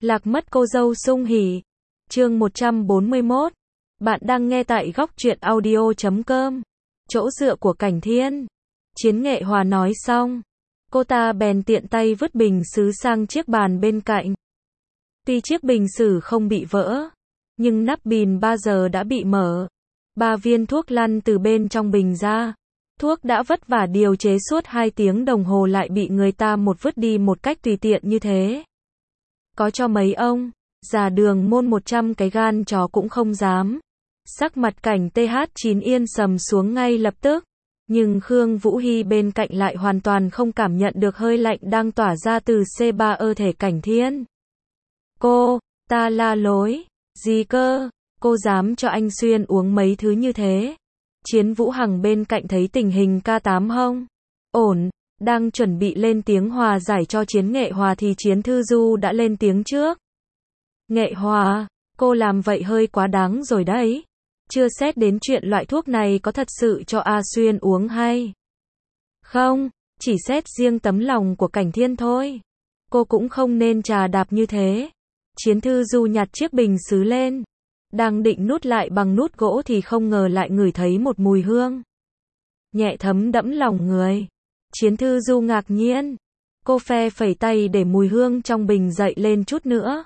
Lạc mất cô dâu Sung Hỉ. Chương 141. Bạn đang nghe tại góc truyện audio.com. Chỗ dựa của Cảnh Thiên. Chiến Nghệ Hòa nói xong, cô ta bèn tiện tay vứt bình sứ sang chiếc bàn bên cạnh. Tuy chiếc bình sứ không bị vỡ, nhưng nắp bình bao giờ đã bị mở. 3 viên thuốc lăn từ bên trong bình ra. Thuốc đã vất vả điều chế suốt 2 tiếng đồng hồ lại bị người ta vứt đi một cách tùy tiện như thế. Có cho mấy ông già Đường Môn 100 cái gan chó cũng không dám. Sắc mặt Cảnh TH9 yên sầm xuống ngay lập tức. Nhưng Khương Vũ Hy bên cạnh lại hoàn toàn không cảm nhận được hơi lạnh đang tỏa ra từ C3 thể Cảnh Thiên. Ta la lối. Gì cơ? Cô dám cho anh Xuyên uống mấy thứ như thế? Chiến Vũ Hằng bên cạnh thấy tình hình K8 không ổn, đang chuẩn bị lên tiếng hòa giải cho Chiến Nghệ Hòa thì Chiến Thư Du đã lên tiếng trước. Nghệ Hòa, cô làm vậy hơi quá đáng rồi đấy. Chưa xét đến chuyện loại thuốc này có thật sự cho A Xuyên uống hay không, chỉ xét riêng tấm lòng của Cảnh Thiên thôi. Cô cũng không nên chà đạp như thế. Chiến Thư Du nhặt chiếc bình sứ lên, đang định nút lại bằng nút gỗ thì không ngờ lại ngửi thấy một mùi hương nhẹ thấm đẫm lòng người. Chiến Thư Du ngạc nhiên. Cô phe phẩy tay để mùi hương trong bình dậy lên chút nữa.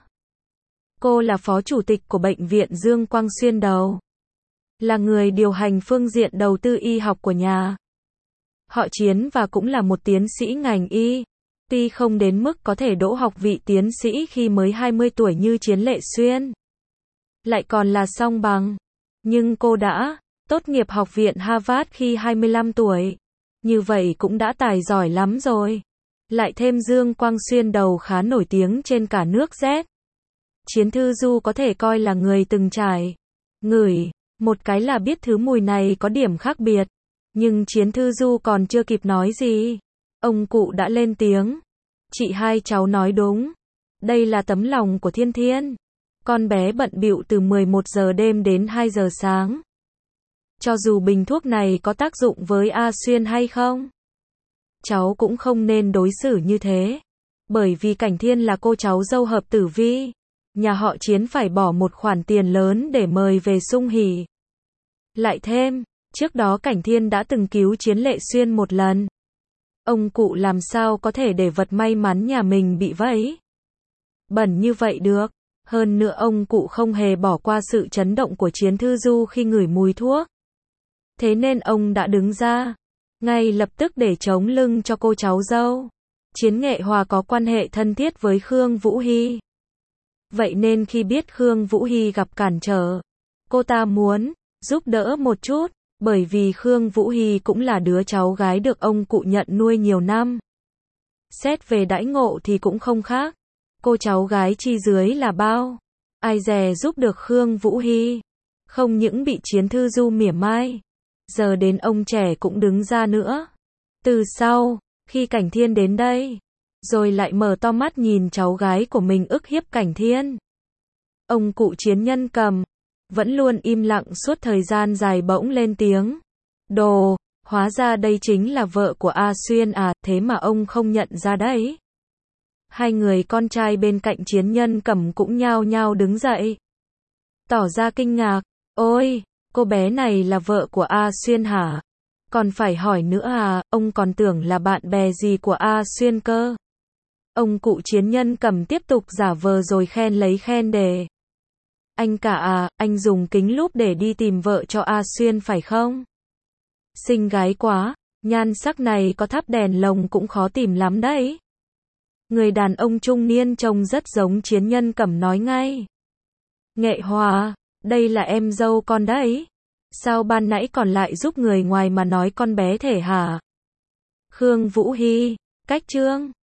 Cô là phó chủ tịch của bệnh viện Dương Quang Xuyên đầu, là người điều hành phương diện đầu tư y học của nhà họ Chiến và cũng là một tiến sĩ ngành y. Tuy không đến mức có thể đỗ học vị tiến sĩ khi mới 20 tuổi như Chiến Lệ Xuyên, lại còn là song bằng, nhưng cô đã tốt nghiệp học viện Harvard khi 25 tuổi. Như vậy cũng đã tài giỏi lắm rồi. Lại thêm Dương Quang Xuyên đầu khá nổi tiếng trên cả nước Z. Chiến Thư Du có thể coi là người từng trải. Ngửi một cái là biết thứ mùi này có điểm khác biệt. Nhưng Chiến Thư Du còn chưa kịp nói gì, ông cụ đã lên tiếng. Chị hai cháu nói đúng. Đây là tấm lòng của Thiên Thiên. Con bé bận bịu từ 11 giờ đêm đến 2 giờ sáng. Cho dù bình thuốc này có tác dụng với A Xuyên hay không, cháu cũng không nên đối xử như thế. Bởi vì Cảnh Thiên là cô cháu dâu hợp tử vi. Nhà họ Chiến phải bỏ một khoản tiền lớn để mời về Sung Hỉ. Lại thêm, trước đó Cảnh Thiên đã từng cứu Chiến Lệ Xuyên một lần. Ông cụ làm sao có thể để vật may mắn nhà mình bị vẫy bẩn như vậy được. Hơn nữa ông cụ không hề bỏ qua sự chấn động của Chiến Thư Du khi ngửi mùi thuốc. Thế nên ông đã đứng ra ngay lập tức để chống lưng cho cô cháu dâu. Chiến Nghệ Hòa có quan hệ thân thiết với Khương Vũ Hy. Vậy nên khi biết Khương Vũ Hy gặp cản trở, cô ta muốn giúp đỡ một chút, bởi vì Khương Vũ Hy cũng là đứa cháu gái được ông cụ nhận nuôi nhiều năm. Xét về đãi ngộ thì cũng không khác. Cô cháu gái chi dưới là bao. Ai dè giúp được Khương Vũ Hy. Không những bị Chiến Thư Du mỉa mai, giờ đến ông trẻ cũng đứng ra nữa. Từ sau, khi Cảnh Thiên đến đây, rồi lại mở to mắt nhìn cháu gái của mình ức hiếp Cảnh Thiên. Ông cụ Chiến Nhân Cầm vẫn luôn im lặng suốt thời gian dài bỗng lên tiếng. Đồ, hóa ra đây chính là vợ của A Xuyên à, thế mà ông không nhận ra đấy. Hai người con trai bên cạnh Chiến Nhân Cầm cũng nhao nhao đứng dậy, tỏ ra kinh ngạc. Ôi, cô bé này là vợ của A Xuyên hả? Còn phải hỏi nữa à, ông còn tưởng là bạn bè gì của A Xuyên cơ. Ông cụ Chiến Nhân Cầm tiếp tục giả vờ rồi khen lấy khen để. Anh cả à, anh dùng kính lúp để đi tìm vợ cho A Xuyên phải không? Xinh gái quá, nhan sắc này có thắp đèn lồng cũng khó tìm lắm đấy. Người đàn ông trung niên trông rất giống Chiến Nhân Cầm nói ngay. Nghệ Hòa, đây là em dâu con đấy. Sao ban nãy còn lại giúp người ngoài mà nói con bé thể hả? Khương Vũ Hy, cách trương.